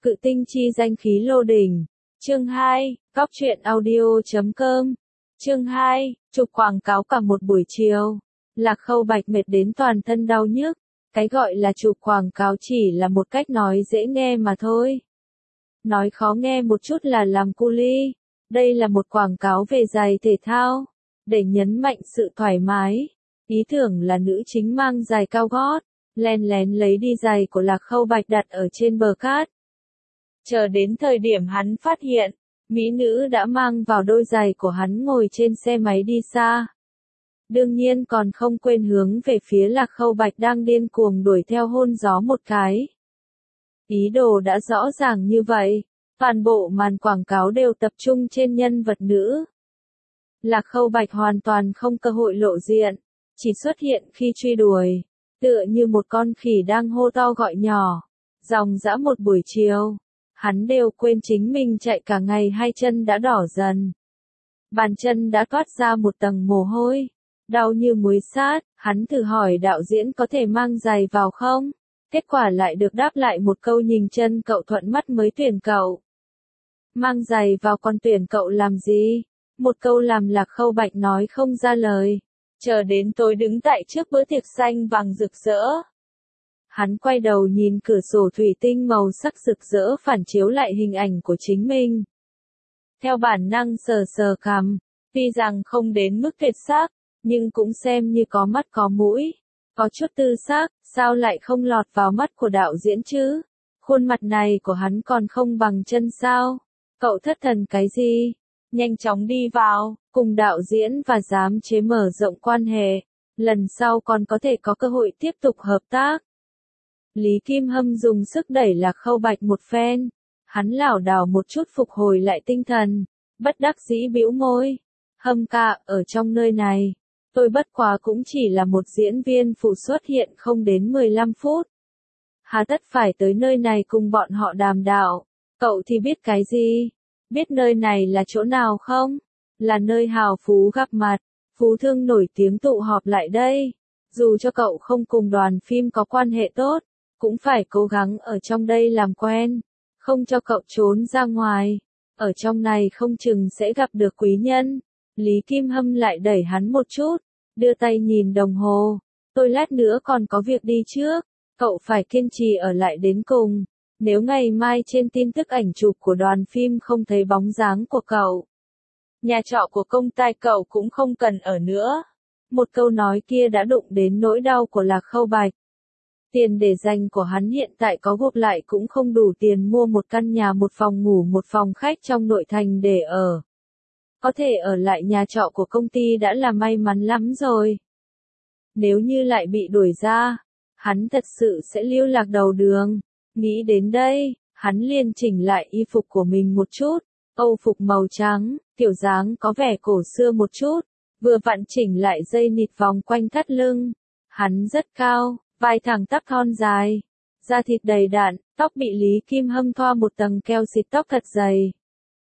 Cự tinh chi danh khí lô đỉnh. Chương 2, Cóc truyện audio.com. Chương 2, chụp quảng cáo cả một buổi chiều. Lạc Khâu Bạch mệt đến toàn thân đau nhức. Cái gọi là chụp quảng cáo chỉ là một cách nói dễ nghe mà thôi. Nói khó nghe một chút là làm cu ly. Đây là một quảng cáo về giày thể thao, để nhấn mạnh sự thoải mái. Ý tưởng là nữ chính mang giày cao gót, len lén lấy đi giày của Lạc Khâu Bạch đặt ở trên bờ cát. Chờ đến thời điểm hắn phát hiện, mỹ nữ đã mang vào đôi giày của hắn ngồi trên xe máy đi xa. Đương nhiên còn không quên hướng về phía Lạc Khâu Bạch đang điên cuồng đuổi theo hôn gió một cái. Ý đồ đã rõ ràng như vậy, toàn bộ màn quảng cáo đều tập trung trên nhân vật nữ. Lạc Khâu Bạch hoàn toàn không cơ hội lộ diện, chỉ xuất hiện khi truy đuổi, tựa như một con khỉ đang hô to gọi nhỏ. Dòng dã một buổi chiều, hắn đều quên chính mình chạy cả ngày hai chân đã đỏ dần. Bàn chân đã toát ra một tầng mồ hôi, đau như muối sát, hắn thử hỏi đạo diễn có thể mang giày vào không? Kết quả lại được đáp lại một câu nhìn chân cậu thuận mắt mới tuyển cậu. Mang giày vào còn tuyển cậu làm gì? Một câu làm Lạc Khâu Bạch nói không ra lời. Chờ đến tối đứng tại trước bữa tiệc xanh vàng rực rỡ. Hắn quay đầu nhìn cửa sổ thủy tinh màu sắc rực rỡ phản chiếu lại hình ảnh của chính mình. Theo bản năng sờ sờ cằm, tuy rằng không đến mức tuyệt sắc, nhưng cũng xem như có mắt có mũi, có chút tư sắc, sao lại không lọt vào mắt của đạo diễn chứ? Khuôn mặt này của hắn còn không bằng chân sao? Cậu thất thần cái gì? Nhanh chóng đi vào, cùng đạo diễn và giám chế mở rộng quan hệ, lần sau còn có thể có cơ hội tiếp tục hợp tác. Lý Kim Hâm dùng sức đẩy Lạc Khâu Bạch một phen, hắn lảo đảo một chút phục hồi lại tinh thần, bất đắc dĩ bĩu môi. Hâm ca, ở trong nơi này, tôi bất quá cũng chỉ là một diễn viên phụ xuất hiện không đến 15 phút. Hà tất phải tới nơi này cùng bọn họ đàm đạo, cậu thì biết cái gì? Biết nơi này là chỗ nào không? Là nơi hào phú gặp mặt, phú thương nổi tiếng tụ họp lại đây. Dù cho cậu không cùng đoàn phim có quan hệ tốt, cũng phải cố gắng ở trong đây làm quen, không cho cậu trốn ra ngoài. Ở trong này không chừng sẽ gặp được quý nhân. Lý Kim Hâm lại đẩy hắn một chút, đưa tay nhìn đồng hồ. Tôi lát nữa còn có việc đi trước, cậu phải kiên trì ở lại đến cùng. Nếu ngày mai trên tin tức ảnh chụp của đoàn phim không thấy bóng dáng của cậu, nhà trọ của công ty cậu cũng không cần ở nữa. Một câu nói kia đã đụng đến nỗi đau của Lạc Khâu Bạch. Tiền để dành của hắn hiện tại có gộp lại cũng không đủ tiền mua một căn nhà một phòng ngủ một phòng khách trong nội thành để ở. Có thể ở lại nhà trọ của công ty đã là may mắn lắm rồi. Nếu như lại bị đuổi ra, hắn thật sự sẽ lưu lạc đầu đường. Nghĩ đến đây, hắn liền chỉnh lại y phục của mình một chút, âu phục màu trắng, kiểu dáng có vẻ cổ xưa một chút, vừa vặn chỉnh lại dây nịt vòng quanh thắt lưng. Hắn rất cao, vai thẳng tắp thon dài, da thịt đầy đặn, tóc bị Lý Kim Hâm thoa một tầng keo xịt tóc thật dày.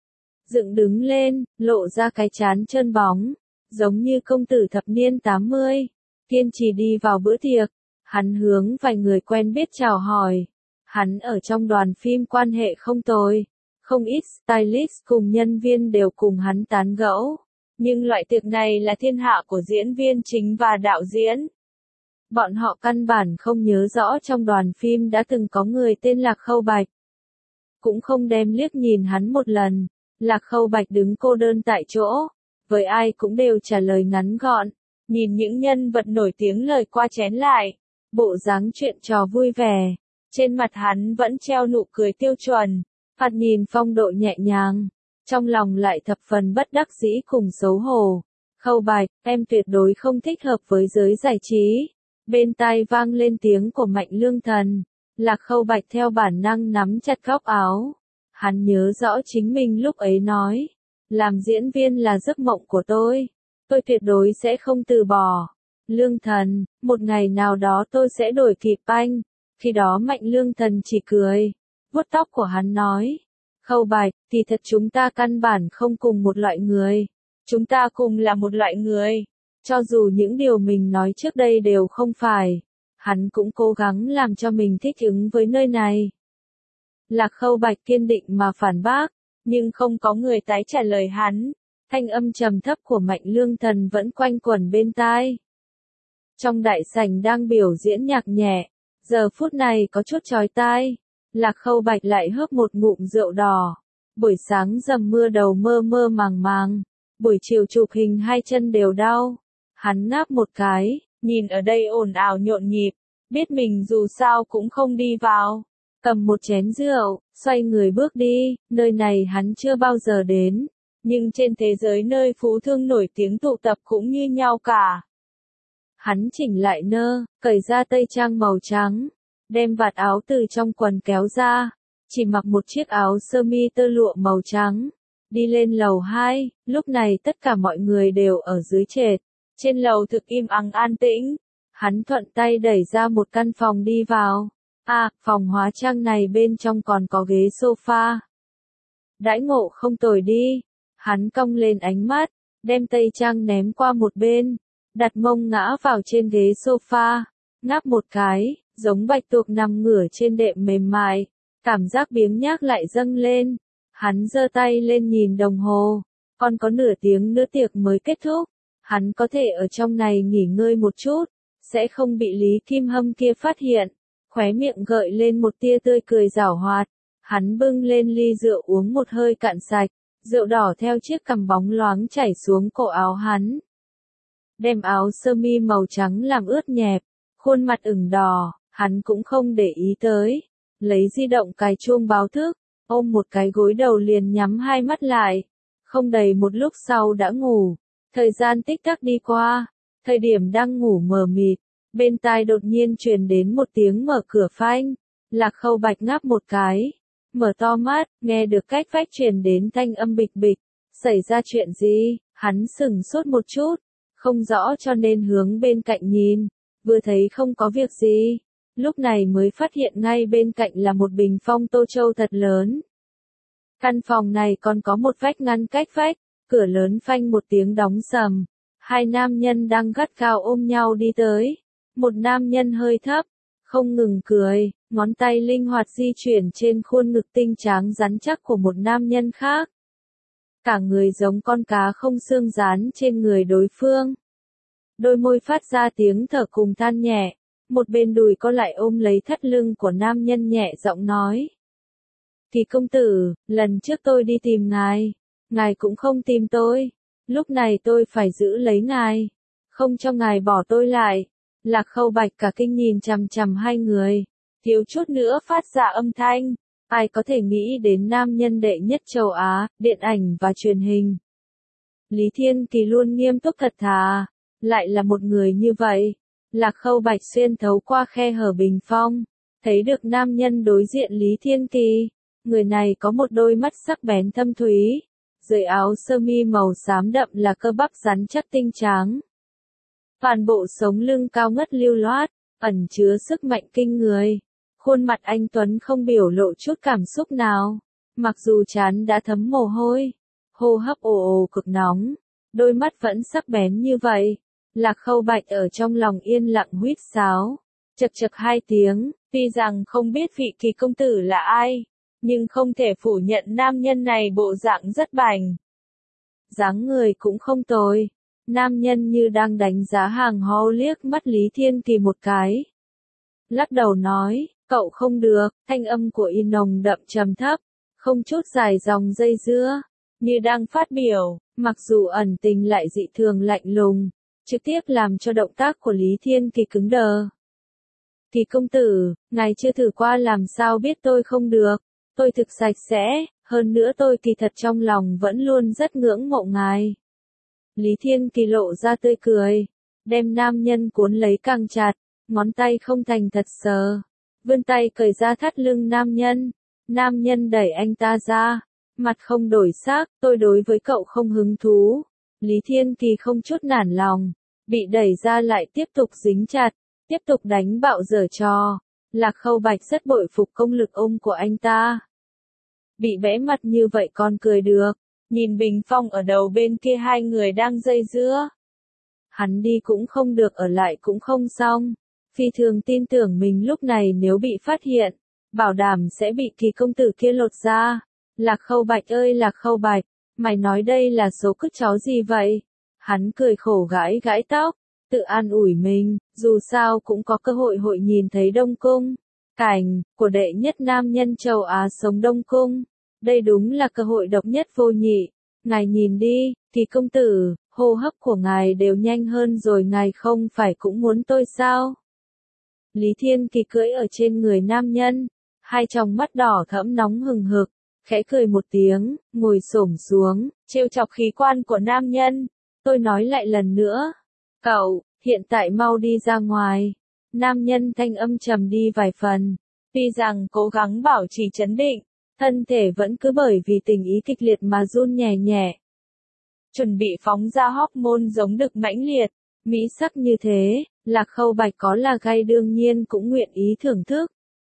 Dựng đứng lên, lộ ra cái trán trơn bóng, giống như công tử thập niên 80, kiên trì đi vào bữa tiệc, hắn hướng vài người quen biết chào hỏi. Hắn ở trong đoàn phim quan hệ không tồi, không ít stylist cùng nhân viên đều cùng hắn tán gẫu. Nhưng loại tiệc này là thiên hạ của diễn viên chính và đạo diễn. Bọn họ căn bản không nhớ rõ trong đoàn phim đã từng có người tên Lạc Khâu Bạch. Cũng không đem liếc nhìn hắn một lần. Lạc Khâu Bạch đứng cô đơn tại chỗ, với ai cũng đều trả lời ngắn gọn, nhìn những nhân vật nổi tiếng lời qua chén lại, bộ dáng chuyện trò vui vẻ. Trên mặt hắn vẫn treo nụ cười tiêu chuẩn, thoạt nhìn phong độ nhẹ nhàng, trong lòng lại thập phần bất đắc dĩ cùng xấu hổ. Khâu Bạch, em tuyệt đối không thích hợp với giới giải trí. Bên tai vang lên tiếng của Mạnh Lương Thần. Lạc Khâu Bạch theo bản năng nắm chặt góc áo. Hắn nhớ rõ chính mình lúc ấy nói, làm diễn viên là giấc mộng của tôi tuyệt đối sẽ không từ bỏ. Lương Thần, một ngày nào đó tôi sẽ đổi kịp anh. Khi đó Mạnh Lương Thần chỉ cười, vuốt tóc của hắn nói, Khâu Bạch, thì thật chúng ta căn bản không cùng một loại người. Chúng ta cùng là một loại người. Cho dù những điều mình nói trước đây đều không phải, hắn cũng cố gắng làm cho mình thích ứng với nơi này. Lạc Khâu Bạch kiên định mà phản bác, nhưng không có người tái trả lời hắn. Thanh âm trầm thấp của Mạnh Lương Thần vẫn quanh quẩn bên tai. Trong đại sảnh đang biểu diễn nhạc nhẹ, giờ phút này có chút chói tai. Lạc Khâu Bạch lại hớp một ngụm rượu đỏ. Buổi sáng dầm mưa đầu mơ mơ màng màng, buổi chiều chụp hình hai chân đều đau. Hắn ngáp một cái, nhìn ở đây ồn ào nhộn nhịp, biết mình dù sao cũng không đi vào. Cầm một chén rượu, xoay người bước đi, nơi này hắn chưa bao giờ đến, nhưng trên thế giới nơi phú thương nổi tiếng tụ tập cũng như nhau cả. Hắn chỉnh lại cởi ra tây trang màu trắng, đem vạt áo từ trong quần kéo ra, chỉ mặc một chiếc áo sơ mi tơ lụa màu trắng, đi lên lầu 2, lúc này tất cả mọi người đều ở dưới trệt, trên lầu thực im ắng an tĩnh. Hắn thuận tay đẩy ra một căn phòng đi vào. Phòng hóa trang này bên trong còn có ghế sofa. Đãi ngộ không tồi đi. Hắn cong lên ánh mắt, đem tây trang ném qua một bên, đặt mông ngã vào trên ghế sofa, ngáp một cái, giống bạch tuộc nằm ngửa trên đệm mềm mại, cảm giác biếng nhác lại dâng lên. Hắn giơ tay lên nhìn đồng hồ, còn có nửa tiếng nữa tiệc mới kết thúc, hắn có thể ở trong này nghỉ ngơi một chút, sẽ không bị Lý Kim Hâm kia phát hiện. Khóe miệng gợi lên một tia tươi cười giảo hoạt, hắn bưng lên ly rượu uống một hơi cạn sạch, rượu đỏ theo chiếc cằm bóng loáng chảy xuống cổ áo hắn. Đem áo sơ mi màu trắng làm ướt nhẹp, khuôn mặt ửng đỏ, hắn cũng không để ý tới, lấy di động cài chuông báo thức, ôm một cái gối đầu liền nhắm hai mắt lại, không đầy một lúc sau đã ngủ. Thời gian tích tắc đi qua, thời điểm đang ngủ mờ mịt, bên tai đột nhiên truyền đến một tiếng mở cửa phanh. Lạc Khâu Bạch ngáp một cái, mở to mắt, nghe được cách vách truyền đến thanh âm bịch bịch. Xảy ra chuyện gì? Hắn sững sốt một chút, không rõ cho nên hướng bên cạnh nhìn, vừa thấy không có việc gì, lúc này mới phát hiện ngay bên cạnh là một bình phong tô châu thật lớn. Căn phòng này còn có một vách ngăn cách vách, cửa lớn phanh một tiếng đóng sầm. Hai nam nhân đang gắt gao ôm nhau đi tới. Một nam nhân hơi thấp, không ngừng cười, ngón tay linh hoạt di chuyển trên khuôn ngực tinh tráng rắn chắc của một nam nhân khác. Cả người giống con cá không xương dán trên người đối phương. Đôi môi phát ra tiếng thở cùng than nhẹ, một bên đùi co lại ôm lấy thắt lưng của nam nhân nhẹ giọng nói. Kỳ công tử, lần trước tôi đi tìm ngài cũng không tìm tôi, lúc này tôi phải giữ lấy ngài, không cho ngài bỏ tôi lại. Lạc Khâu Bạch cả kinh nhìn chằm chằm hai người, thiếu chút nữa phát ra âm thanh. Ai có thể nghĩ đến nam nhân đệ nhất châu Á, điện ảnh và truyền hình. Lý Thiên Kỳ luôn nghiêm túc thật thà, lại là một người như vậy. Lạc Khâu Bạch xuyên thấu qua khe hở bình phong, thấy được nam nhân đối diện Lý Thiên Kỳ. Người này có một đôi mắt sắc bén thâm thúy, dưới áo sơ mi màu xám đậm là cơ bắp rắn chắc tinh tráng. Toàn bộ sống lưng cao ngất lưu loát, ẩn chứa sức mạnh kinh người. Khuôn mặt anh Tuấn không biểu lộ chút cảm xúc nào, mặc dù trán đã thấm mồ hôi, hô hấp ồ ồ cực nóng, đôi mắt vẫn sắc bén như vậy. Lạc Khâu Bạch ở trong lòng yên lặng huýt sáo, chậc chậc hai tiếng, tuy rằng không biết vị Kỳ công tử là ai, nhưng không thể phủ nhận nam nhân này bộ dạng rất bảnh. Dáng người cũng không tồi. Nam nhân như đang đánh giá hàng ho liếc mắt Lý Thiên Kỳ một cái. Lắc đầu nói, cậu không được, thanh âm của y nồng đậm trầm thấp, không chút dài dòng dây dưa, như đang phát biểu, mặc dù ẩn tình lại dị thường lạnh lùng, trực tiếp làm cho động tác của Lý Thiên Kỳ cứng đờ. Kỳ công tử, ngài chưa thử qua làm sao biết tôi không được, tôi thực sạch sẽ, hơn nữa tôi kỳ thật trong lòng vẫn luôn rất ngưỡng mộ ngài. Lý Thiên Kỳ lộ ra tươi cười, đem nam nhân cuốn lấy càng chặt, ngón tay không thành thật sờ, vươn tay cởi ra thắt lưng nam nhân đẩy anh ta ra, mặt không đổi sắc, tôi đối với cậu không hứng thú. Lý Thiên Kỳ không chút nản lòng, bị đẩy ra lại tiếp tục dính chặt, tiếp tục đánh bạo giở trò. Lạc Khâu Bạch rất bội phục công lực ôm của anh ta. Bị bẽ mặt như vậy còn cười được. Nhìn bình phong ở đầu bên kia hai người đang dây dưa. Hắn đi cũng không được ở lại cũng không xong. Phi thường tin tưởng mình lúc này nếu bị phát hiện, bảo đảm sẽ bị Kỳ công tử kia lột ra. Lạc Khâu Bạch ơi Lạc Khâu Bạch, mày nói đây là số cứt chó gì vậy? Hắn cười khổ gãi gãi tóc, tự an ủi mình, dù sao cũng có cơ hội nhìn thấy Đông Cung. Cảnh của đệ nhất nam nhân châu Á sống Đông Cung. Đây đúng là cơ hội độc nhất vô nhị. Ngài nhìn đi, Kỳ công tử, hô hấp của ngài đều nhanh hơn rồi, ngài không phải cũng muốn tôi sao? Lý Thiên Kỳ cưỡi ở trên người nam nhân, hai tròng mắt đỏ thẫm nóng hừng hực, khẽ cười một tiếng, ngồi xổm xuống, trêu chọc khí quan của nam nhân. Tôi nói lại lần nữa, cậu, hiện tại mau đi ra ngoài. Nam nhân thanh âm trầm đi vài phần, tuy rằng cố gắng bảo trì trấn định, thân thể vẫn cứ bởi vì tình ý kịch liệt mà run nhẹ nhẹ. Chuẩn bị phóng ra hormone giống đực mãnh liệt, mỹ sắc như thế, Lạc Khâu Bạch có là gay đương nhiên cũng nguyện ý thưởng thức.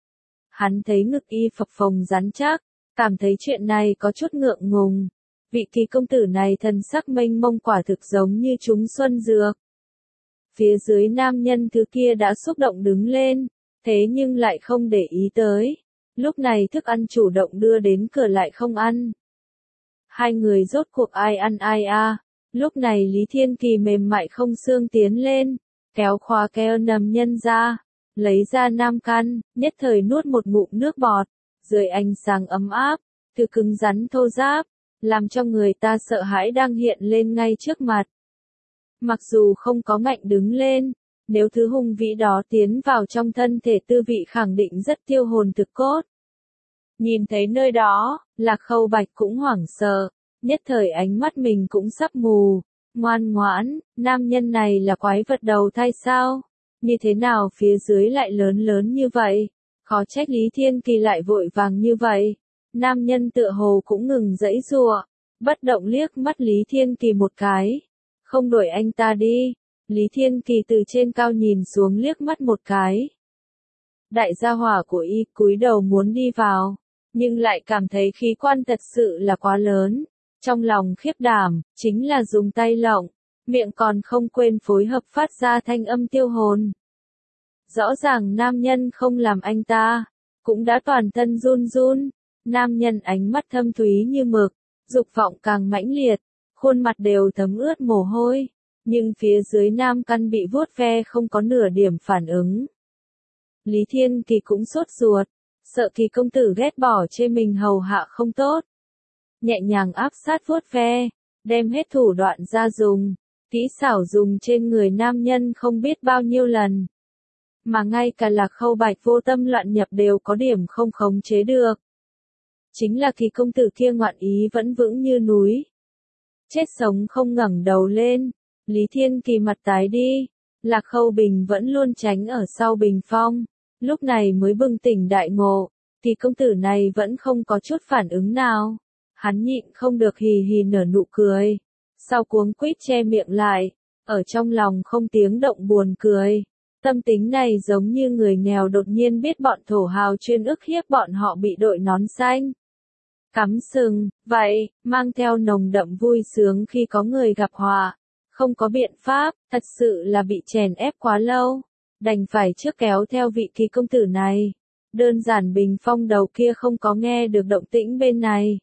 Hắn thấy ngực y phập phồng rắn chắc, cảm thấy chuyện này có chút ngượng ngùng. Vị Kỳ công tử này thần sắc mênh mông quả thực giống như trúng xuân dược. Phía dưới nam nhân thứ kia đã xúc động đứng lên, thế nhưng lại không để ý tới. Lúc này thức ăn chủ động đưa đến cửa lại không ăn. Hai người rốt cuộc ai ăn ai a? Lúc này Lý Thiên Kỳ mềm mại không xương tiến lên, kéo khóa kéo nầm nhân ra, lấy ra nam căn, nhất thời nuốt một ngụm nước bọt, dưới ánh sáng ấm áp, thứ cứng rắn thô ráp, làm cho người ta sợ hãi đang hiện lên ngay trước mặt. Mặc dù không có ngạnh đứng lên, nếu thứ hung vĩ đó tiến vào trong thân thể tư vị khẳng định rất tiêu hồn thực cốt. Nhìn thấy nơi đó, Lạc Khâu Bạch cũng hoảng sợ, nhất thời ánh mắt mình cũng sắp mù. Ngoan ngoãn, nam nhân này là quái vật đầu thai sao? Như thế nào phía dưới lại lớn lớn như vậy? Khó trách Lý Thiên Kỳ lại vội vàng như vậy. Nam nhân tựa hồ cũng ngừng giãy giụa, bất động liếc mắt Lý Thiên Kỳ một cái. Không đuổi anh ta đi. Lý Thiên Kỳ từ trên cao nhìn xuống liếc mắt một cái. Đại gia hỏa của y cúi đầu muốn đi vào, nhưng lại cảm thấy khí quan thật sự là quá lớn. Trong lòng khiếp đảm, chính là dùng tay lộng, miệng còn không quên phối hợp phát ra thanh âm tiêu hồn. Rõ ràng nam nhân không làm anh ta, cũng đã toàn thân run run. Nam nhân ánh mắt thâm thúy như mực, dục vọng càng mãnh liệt, khuôn mặt đều thấm ướt mồ hôi, nhưng phía dưới nam căn bị vuốt ve không có nửa điểm phản ứng. Lý Thiên Kỳ cũng sốt ruột, sợ Kỳ công tử ghét bỏ chê mình hầu hạ không tốt. Nhẹ nhàng áp sát vuốt ve, đem hết thủ đoạn ra dùng, kỹ xảo dùng trên người nam nhân không biết bao nhiêu lần. Mà ngay cả Lạc Khâu Bạch vô tâm loạn nhập đều có điểm không khống chế được. Chính là Kỳ công tử kia ngoạn ý vẫn vững như núi. Chết sống không ngẩng đầu lên, Lý Thiên Kỳ mặt tái đi, Lạc Khâu Bình vẫn luôn tránh ở sau bình phong, lúc này mới bừng tỉnh đại ngộ, Kỳ công tử này vẫn không có chút phản ứng nào. Hắn nhịn không được hì hì nở nụ cười, sau cuống quýt che miệng lại, ở trong lòng không tiếng động buồn cười. Tâm tính này giống như người nghèo đột nhiên biết bọn thổ hào chuyên ức hiếp bọn họ bị đội nón xanh cắm sừng, vậy, mang theo nồng đậm vui sướng khi có người gặp họa. Không có biện pháp, thật sự là bị chèn ép quá lâu, đành phải trước kéo theo vị Kỳ công tử này. Đơn giản bình phong đầu kia không có nghe được động tĩnh bên này.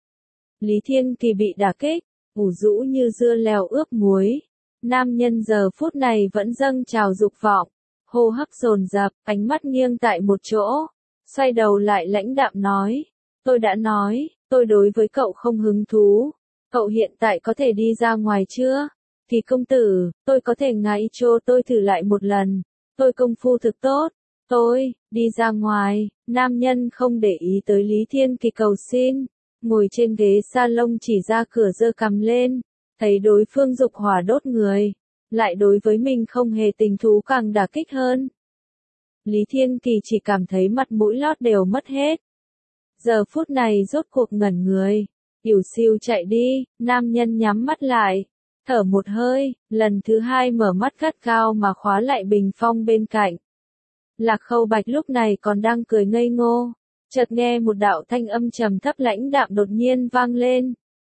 Lý Thiên Kỳ bị đả kích, ủ rũ như dưa leo ướp muối. Nam nhân giờ phút này vẫn dâng trào dục vọng, hô hấp dồn dập, ánh mắt nghiêng tại một chỗ, xoay đầu lại lãnh đạm nói, tôi đã nói, tôi đối với cậu không hứng thú, cậu hiện tại có thể đi ra ngoài chưa? Kỳ công tử, tôi có thể ngài cho tôi thử lại một lần, tôi công phu thực tốt, tôi, đi ra ngoài. Nam nhân không để ý tới Lý Thiên Kỳ cầu xin, ngồi trên ghế salon chỉ ra cửa giơ cằm lên, thấy đối phương dục hỏa đốt người, lại đối với mình không hề tình thú càng đả kích hơn. Lý Thiên Kỳ chỉ cảm thấy mặt mũi lót đều mất hết. Giờ phút này rốt cuộc ngẩn người, ỉu xìu chạy đi, nam nhân nhắm mắt lại, thở một hơi, lần thứ hai mở mắt gắt gao mà khóa lại bình phong bên cạnh. Lạc Khâu Bạch lúc này còn đang cười ngây ngô, chợt nghe một đạo thanh âm trầm thấp lãnh đạm đột nhiên vang lên.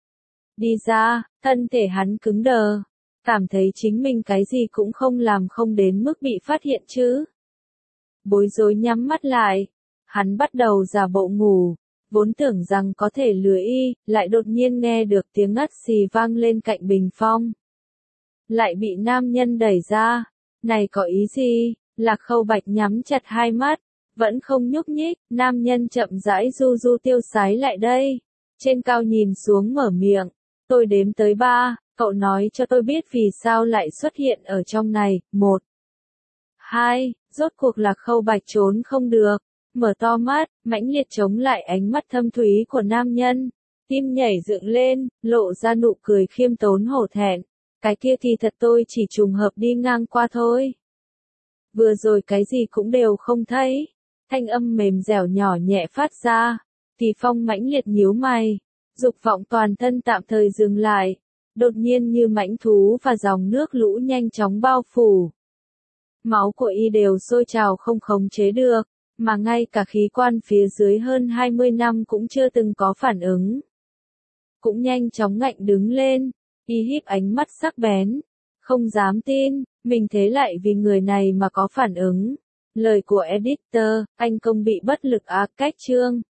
Đi ra, thân thể hắn cứng đờ, cảm thấy chính mình cái gì cũng không làm không đến mức bị phát hiện chứ. Bối rối nhắm mắt lại, Hắn bắt đầu giả bộ ngủ, vốn tưởng rằng có thể lừa y, lại đột nhiên nghe được tiếng ngắt xì vang lên cạnh bình phong. Lại bị nam nhân đẩy ra. Này có ý gì? Lạc Khâu Bạch nhắm chặt hai mắt, vẫn không nhúc nhích, nam nhân chậm rãi du du tiêu sái lại đây. Trên cao nhìn xuống mở miệng, tôi đếm tới 3, cậu nói cho tôi biết vì sao lại xuất hiện ở trong này. 1, 2, rốt cuộc Lạc Khâu Bạch trốn không được, mở to mắt, mãnh liệt chống lại ánh mắt thâm thúy của nam nhân, tim nhảy dựng lên, lộ ra nụ cười khiêm tốn hổ thẹn. Cái kia thì thật tôi chỉ trùng hợp đi ngang qua thôi. Vừa rồi cái gì cũng đều không thấy. Thanh âm mềm dẻo nhỏ nhẹ phát ra. Thì Phong mãnh liệt nhíu mày. Dục vọng toàn thân tạm thời dừng lại. Đột nhiên như mãnh thú và dòng nước lũ nhanh chóng bao phủ. Máu của y đều sôi trào không khống chế được. Mà ngay cả khí quan phía dưới hơn 20 năm cũng chưa từng có phản ứng. Cũng nhanh chóng ngạnh đứng lên. Y híp ánh mắt sắc bén. Không dám tin, mình thế lại vì người này mà có phản ứng. Lời của editor, anh công bị bất lực cách chương.